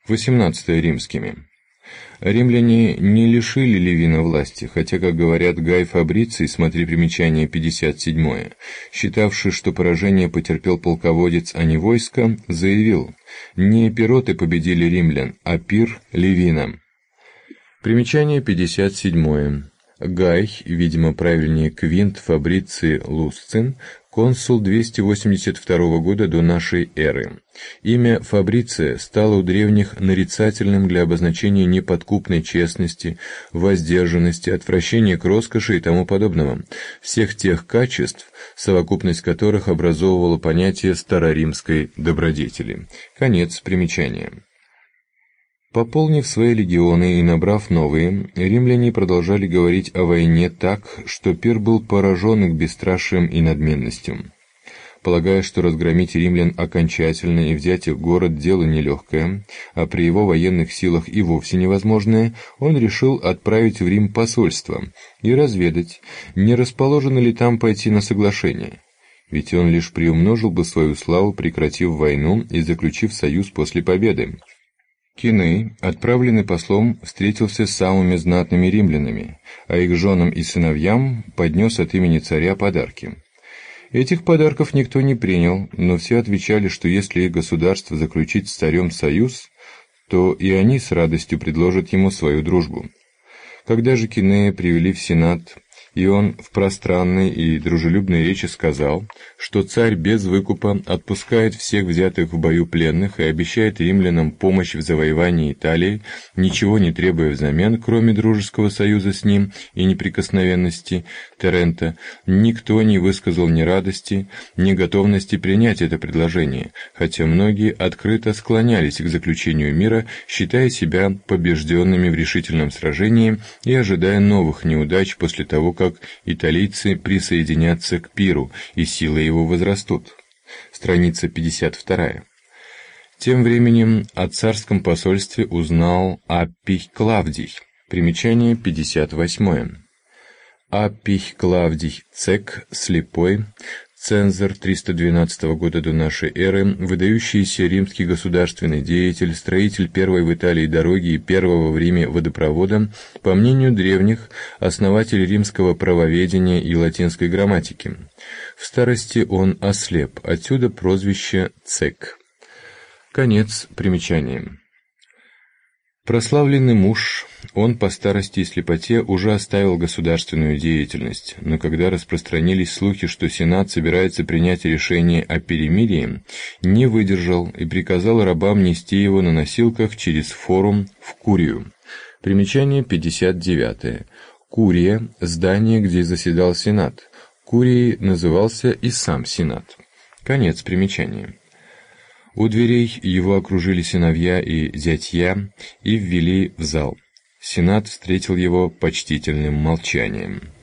18 римскими. Римляне не лишили Ливина власти, хотя, как говорят Гай Фабриций, смотри примечание 57, считавший, что поражение потерпел полководец, а не войско, заявил: «Не эпироты победили римлян, а пир Ливина». Примечание 57. Гай, видимо, правильнее Квинт Фабриций Лусцин, консул 282 года до нашей эры. Имя Фабриция стало у древних нарицательным для обозначения неподкупной честности, воздержанности, отвращения к роскоши и тому подобного, всех тех качеств, совокупность которых образовывала понятие староримской добродетели. Конец примечания. Пополнив свои легионы и набрав новые, римляне продолжали говорить о войне так, что Пир был поражен их бесстрашием и надменностью. Полагая, что разгромить римлян окончательно и взять их город дело нелегкое, а при его военных силах и вовсе невозможное, он решил отправить в Рим посольство и разведать, не расположено ли там пойти на соглашение. Ведь он лишь приумножил бы свою славу, прекратив войну и заключив союз после победы. Киней, отправленный послом, встретился с самыми знатными римлянами, а их женам и сыновьям поднес от имени царя подарки. Этих подарков никто не принял, но все отвечали, что если их государство заключить с царем союз, то и они с радостью предложат ему свою дружбу. Когда же Кинея привели в Сенат, и он в пространной и дружелюбной речи сказал, что царь без выкупа отпускает всех взятых в бою пленных и обещает римлянам помощь в завоевании Италии, ничего не требуя взамен, кроме дружеского союза с ним и неприкосновенности Терента, никто не высказал ни радости, ни готовности принять это предложение, хотя многие открыто склонялись к заключению мира, считая себя побежденными в решительном сражении и ожидая новых неудач после того, как италийцы присоединятся к Пиру, и силы его возрастут. Страница 52. Тем временем о царском посольстве узнал Аппий Клавдий. Примечание 58. Аппий Клавдий Цек, слепой, цензор 312 года до нашей эры, выдающийся римский государственный деятель, строитель первой в Италии дороги и первого в Риме водопровода, по мнению древних, основатель римского правоведения и латинской грамматики. В старости он ослеп, отсюда прозвище Цек. Конец примечания. Прославленный муж, он по старости и слепоте уже оставил государственную деятельность, но когда распространились слухи, что Сенат собирается принять решение о перемирии, не выдержал и приказал рабам нести его на носилках через форум в Курию. Примечание 59. Курия – здание, где заседал Сенат. Курией назывался и сам Сенат. Конец примечания. У дверей его окружили сыновья и зятья и ввели в зал. Сенат встретил его почтительным молчанием.